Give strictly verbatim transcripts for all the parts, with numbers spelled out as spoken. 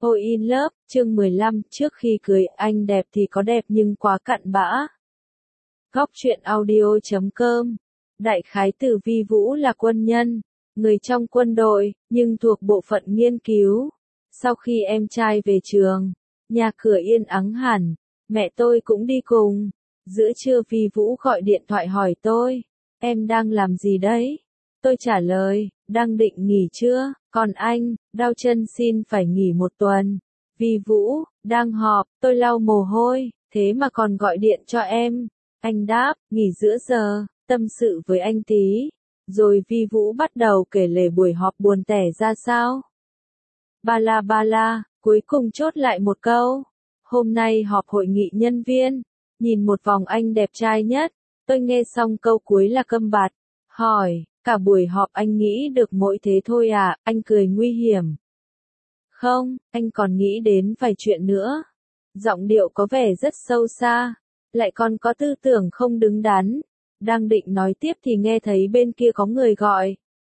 Ôi in love, chương mười lăm, trước khi cưới anh đẹp thì có đẹp nhưng quá cặn bã. Góc truyện audio chấm com. Đại khái từ Vi Vũ là quân nhân, người trong quân đội, nhưng thuộc bộ phận nghiên cứu. Sau khi em trai về trường, nhà cửa yên ắng hẳn, mẹ tôi cũng đi cùng. Giữa trưa Vi Vũ gọi điện thoại hỏi tôi, em đang làm gì đấy? Tôi trả lời, đang định nghỉ trưa, còn anh, đau chân xin phải nghỉ một tuần. Vi Vũ, đang họp, tôi lau mồ hôi, thế mà còn gọi điện cho em. Anh đáp, nghỉ giữa giờ, tâm sự với anh tí. Rồi Vi Vũ bắt đầu kể lể buổi họp buồn tẻ ra sao. Ba la ba la, cuối cùng chốt lại một câu. Hôm nay họp hội nghị nhân viên, nhìn một vòng anh đẹp trai nhất. Tôi nghe xong câu cuối là câm bặt, hỏi, cả buổi họp anh nghĩ được mỗi thế thôi à? Anh cười nguy hiểm. Không, anh còn nghĩ đến vài chuyện nữa. Giọng điệu có vẻ rất sâu xa, lại còn có tư tưởng không đứng đắn. Đang định nói tiếp thì nghe thấy bên kia có người gọi.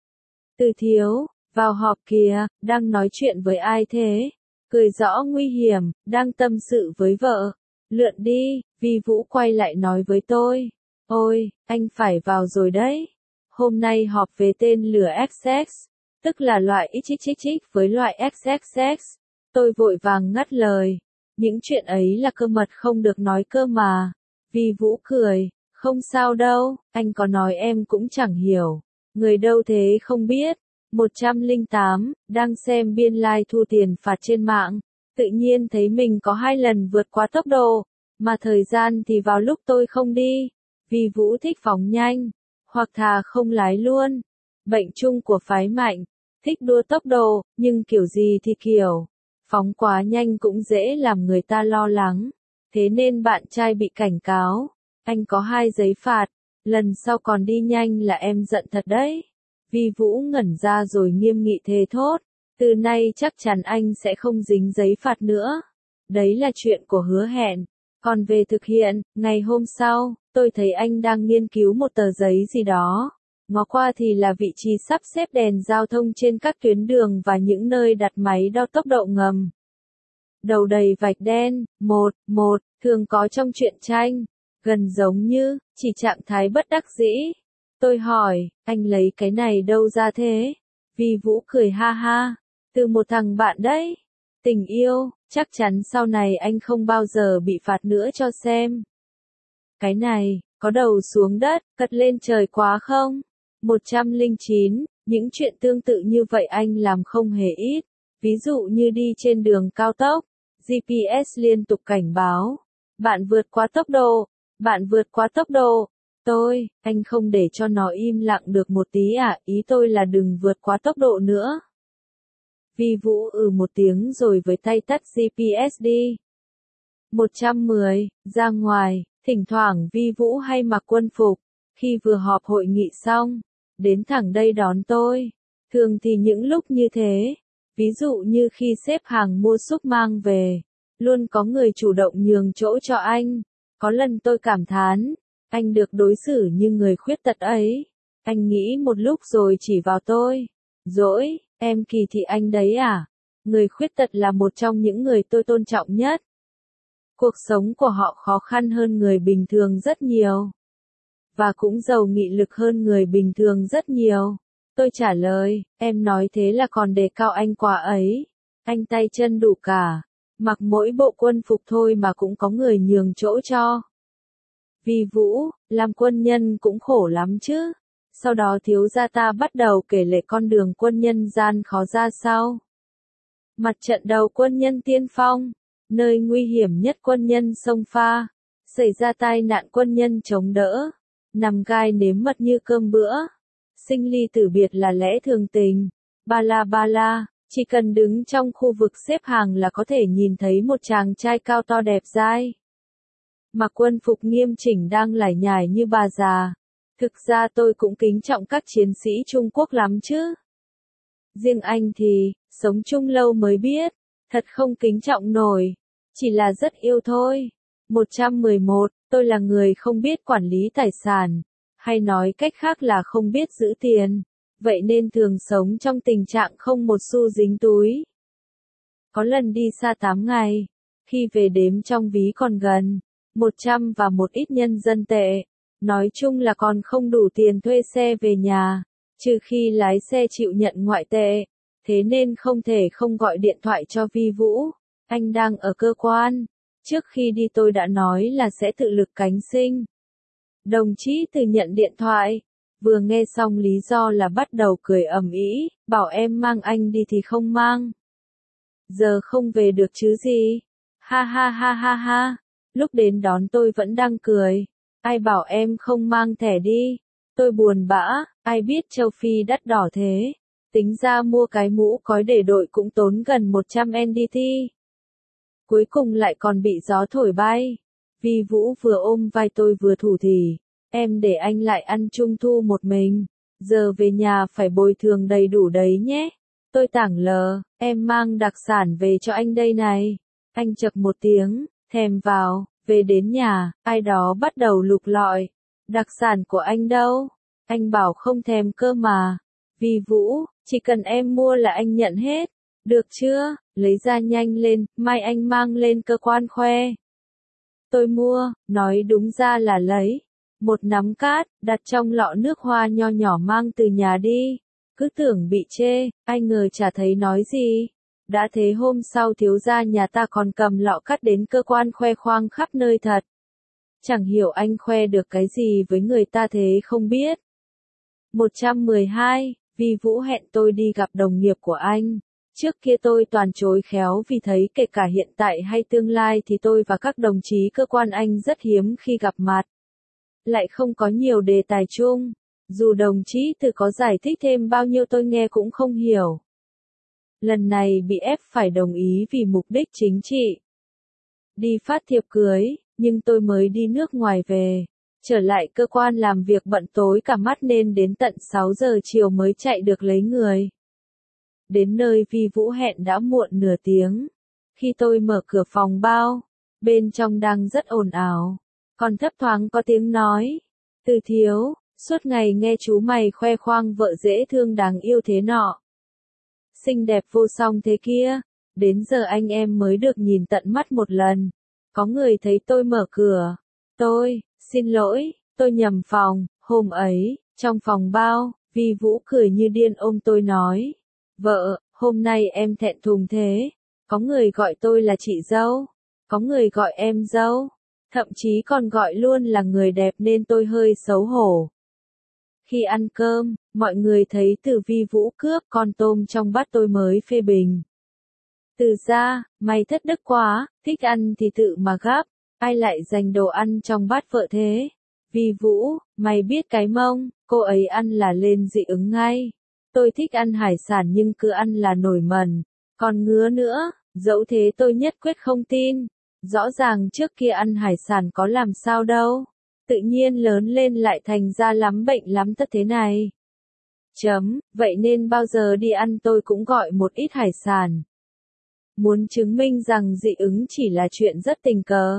Từ Thiếu, vào họp kìa, đang nói chuyện với ai thế? Cười rõ nguy hiểm, đang tâm sự với vợ. Lượn đi, Vi Vũ quay lại nói với tôi. Ôi, anh phải vào rồi đấy. Hôm nay họp về tên lửa ích ích, tức là loại ích ích ích với loại ích ích ích. Tôi vội vàng ngắt lời. Những chuyện ấy là cơ mật không được nói cơ mà. Vi Vũ cười, không sao đâu, anh có nói em cũng chẳng hiểu. Người đâu thế không biết. một trăm lẻ tám, đang xem biên lai thu tiền phạt trên mạng. Tự nhiên thấy mình có hai lần vượt quá tốc độ, mà thời gian thì vào lúc tôi không đi. Vi Vũ thích phóng nhanh, hoặc thà không lái luôn. Bệnh chung của phái mạnh, thích đua tốc độ, nhưng kiểu gì thì kiểu. Phóng quá nhanh cũng dễ làm người ta lo lắng. Thế nên bạn trai bị cảnh cáo. Anh có hai giấy phạt, lần sau còn đi nhanh là em giận thật đấy. Vi Vũ ngẩn ra rồi nghiêm nghị thề thốt. Từ nay chắc chắn anh sẽ không dính giấy phạt nữa. Đấy là chuyện của hứa hẹn. Còn về thực hiện, ngày hôm sau, tôi thấy anh đang nghiên cứu một tờ giấy gì đó. Ngó qua thì là vị trí sắp xếp đèn giao thông trên các tuyến đường và những nơi đặt máy đo tốc độ ngầm. Đầu đầy vạch đen, một, một, thường có trong truyện tranh. Gần giống như, chỉ trạng thái bất đắc dĩ. Tôi hỏi, anh lấy cái này đâu ra thế? Vi Vũ cười ha ha. Từ một thằng bạn đấy. Tình yêu, chắc chắn sau này anh không bao giờ bị phạt nữa cho xem. Cái này, có đầu xuống đất, cất lên trời quá không? một trăm lẻ chín, những chuyện tương tự như vậy anh làm không hề ít. Ví dụ như đi trên đường cao tốc, giê pê ét liên tục cảnh báo. Bạn vượt quá tốc độ, bạn vượt quá tốc độ. Tôi, anh không để cho nó im lặng được một tí à, ý tôi là đừng vượt quá tốc độ nữa. Vi Vũ ừ một tiếng rồi với tay tắt giê pê ét đi. một trăm mười, ra ngoài, thỉnh thoảng Vi Vũ hay mặc quân phục, khi vừa họp hội nghị xong, đến thẳng đây đón tôi. Thường thì những lúc như thế, ví dụ như khi xếp hàng mua súp mang về, luôn có người chủ động nhường chỗ cho anh. Có lần tôi cảm thán, anh được đối xử như người khuyết tật ấy. Anh nghĩ một lúc rồi chỉ vào tôi. Dỗi, em kỳ thị anh đấy à? Người khuyết tật là một trong những người tôi tôn trọng nhất. Cuộc sống của họ khó khăn hơn người bình thường rất nhiều. Và cũng giàu nghị lực hơn người bình thường rất nhiều. Tôi trả lời, em nói thế là còn đề cao anh quá ấy. Anh tay chân đủ cả. Mặc mỗi bộ quân phục thôi mà cũng có người nhường chỗ cho. Vi Vũ, làm quân nhân cũng khổ lắm chứ. Sau đó thiếu gia ta bắt đầu kể lể con đường quân nhân gian khó ra sao. Mặt trận đầu quân nhân tiên phong, nơi nguy hiểm nhất quân nhân xông pha, xảy ra tai nạn quân nhân chống đỡ, nằm gai nếm mật như cơm bữa, sinh ly tử biệt là lẽ thường tình. Ba la ba la, chỉ cần đứng trong khu vực xếp hàng là có thể nhìn thấy một chàng trai cao to đẹp dai. Mặc quân phục nghiêm chỉnh đang lải nhải như bà già. Thực ra tôi cũng kính trọng các chiến sĩ Trung Quốc lắm chứ. Riêng anh thì, sống chung lâu mới biết, thật không kính trọng nổi, chỉ là rất yêu thôi. một trăm mười một, tôi là người không biết quản lý tài sản, hay nói cách khác là không biết giữ tiền, vậy nên thường sống trong tình trạng không một xu dính túi. Có lần đi xa tám ngày, khi về đếm trong ví còn gần một trăm và một ít nhân dân tệ. Nói chung là còn không đủ tiền thuê xe về nhà, trừ khi lái xe chịu nhận ngoại tệ. Thế nên không thể không gọi điện thoại cho Vi Vũ. Anh đang ở cơ quan. Trước khi đi tôi đã nói là sẽ tự lực cánh sinh. Đồng chí Từ nhận điện thoại, vừa nghe xong lý do là bắt đầu cười ầm ĩ, bảo em mang anh đi thì không mang. Giờ không về được chứ gì. Ha ha ha ha ha. Lúc đến đón tôi vẫn đang cười. Ai bảo em không mang thẻ đi. Tôi buồn bã, ai biết châu Phi đắt đỏ thế. Tính ra mua cái mũ cói để đội cũng tốn gần một trăm en đê tê. Cuối cùng lại còn bị gió thổi bay. Vi Vũ vừa ôm vai tôi vừa thủ thỉ. Em để anh lại ăn trung thu một mình. Giờ về nhà phải bồi thường đầy đủ đấy nhé. Tôi tảng lờ, em mang đặc sản về cho anh đây này. Anh chậc một tiếng, thèm vào, về đến nhà, ai đó bắt đầu lục lọi. Đặc sản của anh đâu? Anh bảo không thèm cơ mà. Vi Vũ, chỉ cần em mua là anh nhận hết. Được chưa? Lấy ra nhanh lên, mai anh mang lên cơ quan khoe. Tôi mua, nói đúng ra là lấy. Một nắm cát, đặt trong lọ nước hoa nho nhỏ mang từ nhà đi. Cứ tưởng bị chê, ai ngờ chả thấy nói gì. Đã thế hôm sau thiếu gia nhà ta còn cầm lọ cát đến cơ quan khoe khoang khắp nơi thật. Chẳng hiểu anh khoe được cái gì với người ta thế không biết. một trăm mười hai, Vi Vũ hẹn tôi đi gặp đồng nghiệp của anh. Trước kia tôi toàn chối khéo vì thấy kể cả hiện tại hay tương lai thì tôi và các đồng chí cơ quan anh rất hiếm khi gặp mặt. Lại không có nhiều đề tài chung. Dù đồng chí Từ có giải thích thêm bao nhiêu tôi nghe cũng không hiểu. Lần này bị ép phải đồng ý vì mục đích chính trị. Đi phát thiệp cưới, nhưng tôi mới đi nước ngoài về. Trở lại cơ quan làm việc bận tối cả mắt nên đến tận sáu giờ chiều mới chạy được lấy người. Đến nơi Vi Vũ hẹn đã muộn nửa tiếng. Khi tôi mở cửa phòng bao, bên trong đang rất ồn ào. Còn thấp thoáng có tiếng nói. Từ thiếu, suốt ngày nghe chú mày khoe khoang vợ dễ thương đáng yêu thế nọ. Xinh đẹp vô song thế kia. Đến giờ anh em mới được nhìn tận mắt một lần. Có người thấy tôi mở cửa. Tôi, xin lỗi, tôi nhầm phòng. Hôm ấy, trong phòng bao, Vi Vũ cười như điên ôm tôi nói. Vợ, hôm nay em thẹn thùng thế. Có người gọi tôi là chị dâu. Có người gọi em dâu. Thậm chí còn gọi luôn là người đẹp nên tôi hơi xấu hổ. Khi ăn cơm, mọi người thấy Từ Vi Vũ cướp con tôm trong bát tôi mới phê bình. Từ ra, mày thất đức quá, thích ăn thì tự mà gắp, ai lại dành đồ ăn trong bát vợ thế? Vi Vũ, mày biết cái mông, cô ấy ăn là lên dị ứng ngay. Tôi thích ăn hải sản nhưng cứ ăn là nổi mẩn, còn ngứa nữa, dẫu thế tôi nhất quyết không tin. Rõ ràng trước kia ăn hải sản có làm sao đâu. Tự nhiên lớn lên lại thành ra lắm bệnh lắm tất thế này. Chấm, vậy nên bao giờ đi ăn tôi cũng gọi một ít hải sản. Muốn chứng minh rằng dị ứng chỉ là chuyện rất tình cờ.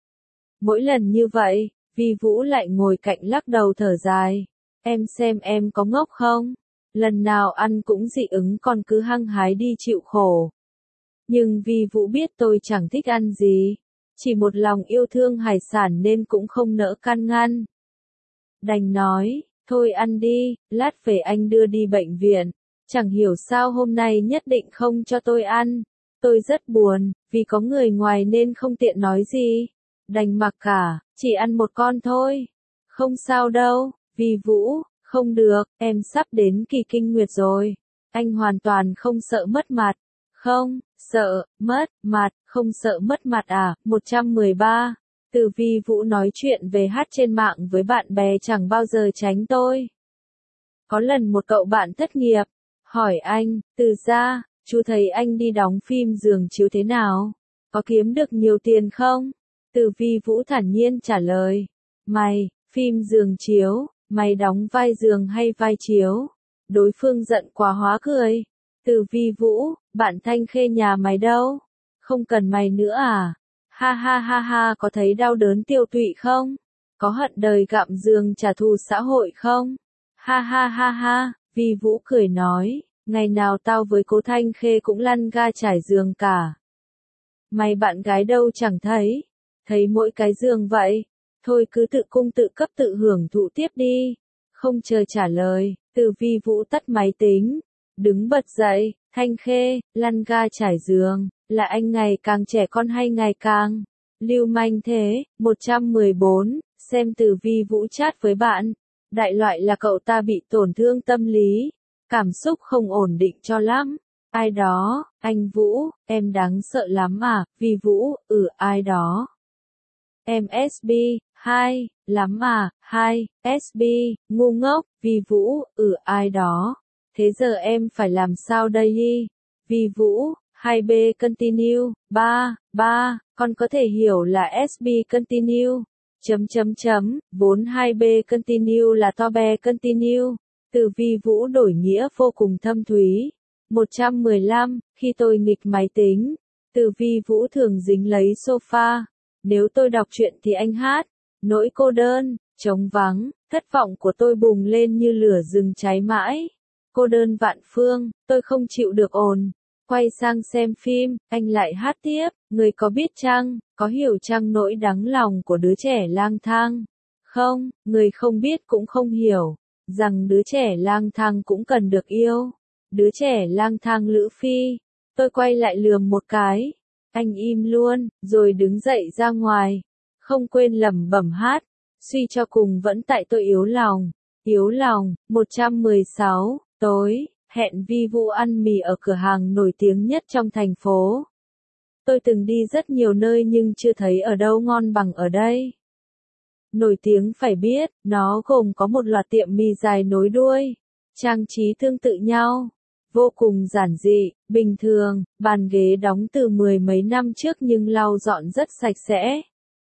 Mỗi lần như vậy, Vi Vũ lại ngồi cạnh lắc đầu thở dài. Em xem em có ngốc không? Lần nào ăn cũng dị ứng còn cứ hăng hái đi chịu khổ. Nhưng Vi Vũ biết tôi chẳng thích ăn gì. Chỉ một lòng yêu thương hải sản nên cũng không nỡ can ngăn. Đành nói, thôi ăn đi, lát về anh đưa đi bệnh viện. Chẳng hiểu sao hôm nay nhất định không cho tôi ăn. Tôi rất buồn, vì có người ngoài nên không tiện nói gì. Đành mặc cả, chỉ ăn một con thôi. Không sao đâu, Vi Vũ, không được, em sắp đến kỳ kinh nguyệt rồi. Anh hoàn toàn không sợ mất mặt. Không, sợ, mất, mặt, không sợ mất mặt à, một trăm mười ba. Từ Vi Vũ nói chuyện về hát trên mạng với bạn bè chẳng bao giờ tránh tôi. Có lần một cậu bạn thất nghiệp, hỏi anh, từ ra, chú thấy anh đi đóng phim giường chiếu thế nào? Có kiếm được nhiều tiền không? Từ Vi Vũ thản nhiên trả lời, mày, phim giường chiếu, mày đóng vai giường hay vai chiếu? Đối phương giận quá hóa cười. Từ Vi Vũ, bạn Thanh Khê nhà mày đâu? Không cần mày nữa à? Ha ha ha ha, có thấy đau đớn tiêu tụy không? Có hận đời gặm giường trả thù xã hội không? Ha ha ha ha, Vi Vũ cười nói, Ngày nào tao với cố Thanh Khê cũng lăn ga trải giường cả. Mày bạn gái đâu chẳng thấy, thấy mỗi cái giường vậy. Thôi cứ tự cung tự cấp tự hưởng thụ tiếp đi. Không chờ trả lời, Từ Vi Vũ tắt máy tính, đứng bật dậy. Thanh Khê, lăn ga trải giường, là anh ngày càng trẻ con hay ngày càng lưu manh thế? một trăm mười bốn, xem Từ Vi Vũ chat với bạn. Đại loại là cậu ta bị tổn thương tâm lý, cảm xúc không ổn định cho lắm. Ai đó, anh Vũ, em đáng sợ lắm à? Vi Vũ, ừ ai đó. Em ét bê, hai, lắm à? Hai, ét bê, ngu ngốc. Vi Vũ, ừ ai đó. Thế giờ em phải làm sao đây đi? Vi Vũ, hai B continue, ba, ba, con có thể hiểu là ét bê continue. Chấm chấm chấm, bốn hai B continue là to be continue. Từ Vi Vũ đổi nghĩa vô cùng thâm thúy. một trăm mười lăm, khi tôi nghịch máy tính, Từ Vi Vũ thường dính lấy sofa. Nếu tôi đọc truyện thì anh hát. Nỗi cô đơn, trống vắng, thất vọng của tôi bùng lên như lửa rừng cháy mãi. Cô đơn vạn phương, tôi không chịu được ồn. Quay sang xem phim, anh lại hát tiếp. Người có biết chăng, có hiểu chăng nỗi đắng lòng của đứa trẻ lang thang? Không, người không biết cũng không hiểu, rằng đứa trẻ lang thang cũng cần được yêu. Đứa trẻ lang thang Lữ Phi. Tôi quay lại lườm một cái. Anh im luôn, rồi đứng dậy ra ngoài. Không quên lẩm bẩm hát. Suy cho cùng vẫn tại tôi yếu lòng. Yếu lòng, một trăm mười sáu, tối, hẹn Vi Vũ ăn mì ở cửa hàng nổi tiếng nhất trong thành phố. Tôi từng đi rất nhiều nơi nhưng chưa thấy ở đâu ngon bằng ở đây. Nổi tiếng phải biết, nó gồm có một loạt tiệm mì dài nối đuôi, trang trí tương tự nhau, vô cùng giản dị, bình thường, bàn ghế đóng từ mười mấy năm trước nhưng lau dọn rất sạch sẽ.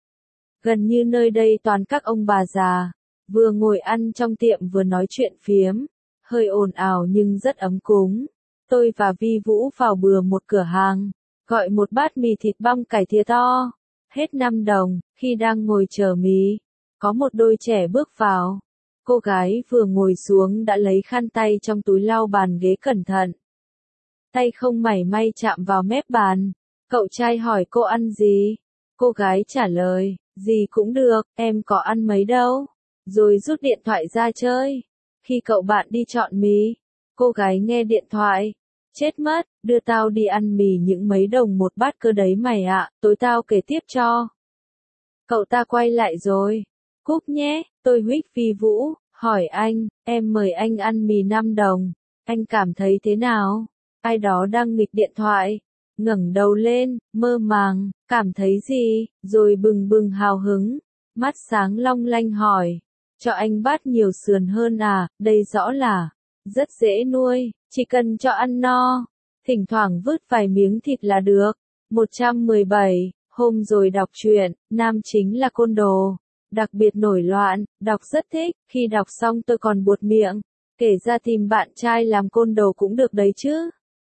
Gần như nơi đây toàn các ông bà già, vừa ngồi ăn trong tiệm vừa nói chuyện phiếm, hơi ồn ào nhưng rất ấm cúng. Tôi và Vi Vũ vào bừa một cửa hàng, gọi một bát mì thịt băm cải thìa to, hết năm đồng. Khi đang ngồi chờ mì, có một đôi trẻ bước vào. Cô gái vừa ngồi xuống đã lấy khăn tay trong túi lau bàn ghế cẩn thận. Tay không mảy may chạm vào mép bàn. Cậu trai hỏi cô ăn gì? Cô gái trả lời, gì cũng được, em có ăn mấy đâu. Rồi rút điện thoại ra chơi. Khi cậu bạn đi chọn mì, cô gái nghe điện thoại. Chết mất, đưa tao đi ăn mì những mấy đồng một bát cơ đấy mày ạ, tối tao kể tiếp cho. Cậu ta quay lại rồi. Cúp nhé, tôi huých Vi Vũ, hỏi anh, em mời anh ăn mì năm đồng, anh cảm thấy thế nào? Ai đó đang nghịch điện thoại, ngẩng đầu lên, mơ màng, cảm thấy gì, rồi bừng bừng hào hứng, mắt sáng long lanh hỏi, cho anh bát nhiều sườn hơn à, đây rõ là rất dễ nuôi, chỉ cần cho ăn no, thỉnh thoảng vứt vài miếng thịt là được. một trăm mười bảy, hôm rồi đọc truyện, nam chính là côn đồ, đặc biệt nổi loạn, đọc rất thích, khi đọc xong tôi còn buột miệng, kể ra tìm bạn trai làm côn đồ cũng được đấy chứ.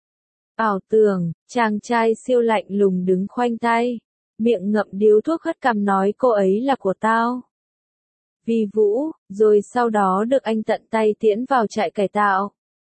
Ảo tưởng, chàng trai siêu lạnh lùng đứng khoanh tay, miệng ngậm điếu thuốc hất cằm nói cô ấy là của tao. Vi Vũ, rồi sau đó được anh tận tay tiễn vào trại cải tạo.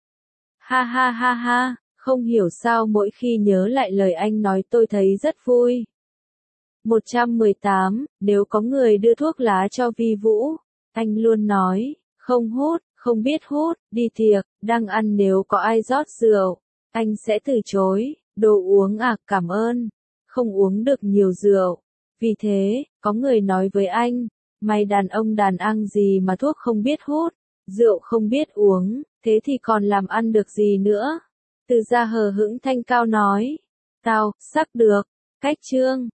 Ha ha ha ha, không hiểu sao mỗi khi nhớ lại lời anh nói tôi thấy rất vui. một trăm mười tám, nếu có người đưa thuốc lá cho Vi Vũ, anh luôn nói, không hút, không biết hút, đi tiệc, đang ăn nếu có ai rót rượu, anh sẽ từ chối, đồ uống à, cảm ơn, không uống được nhiều rượu. Vì thế, có người nói với anh, mày đàn ông đàn ăn gì mà thuốc không biết hút, rượu không biết uống, thế thì còn làm ăn được gì nữa. Từ Gia hờ hững thanh cao nói, tao, sắc được, cách chương.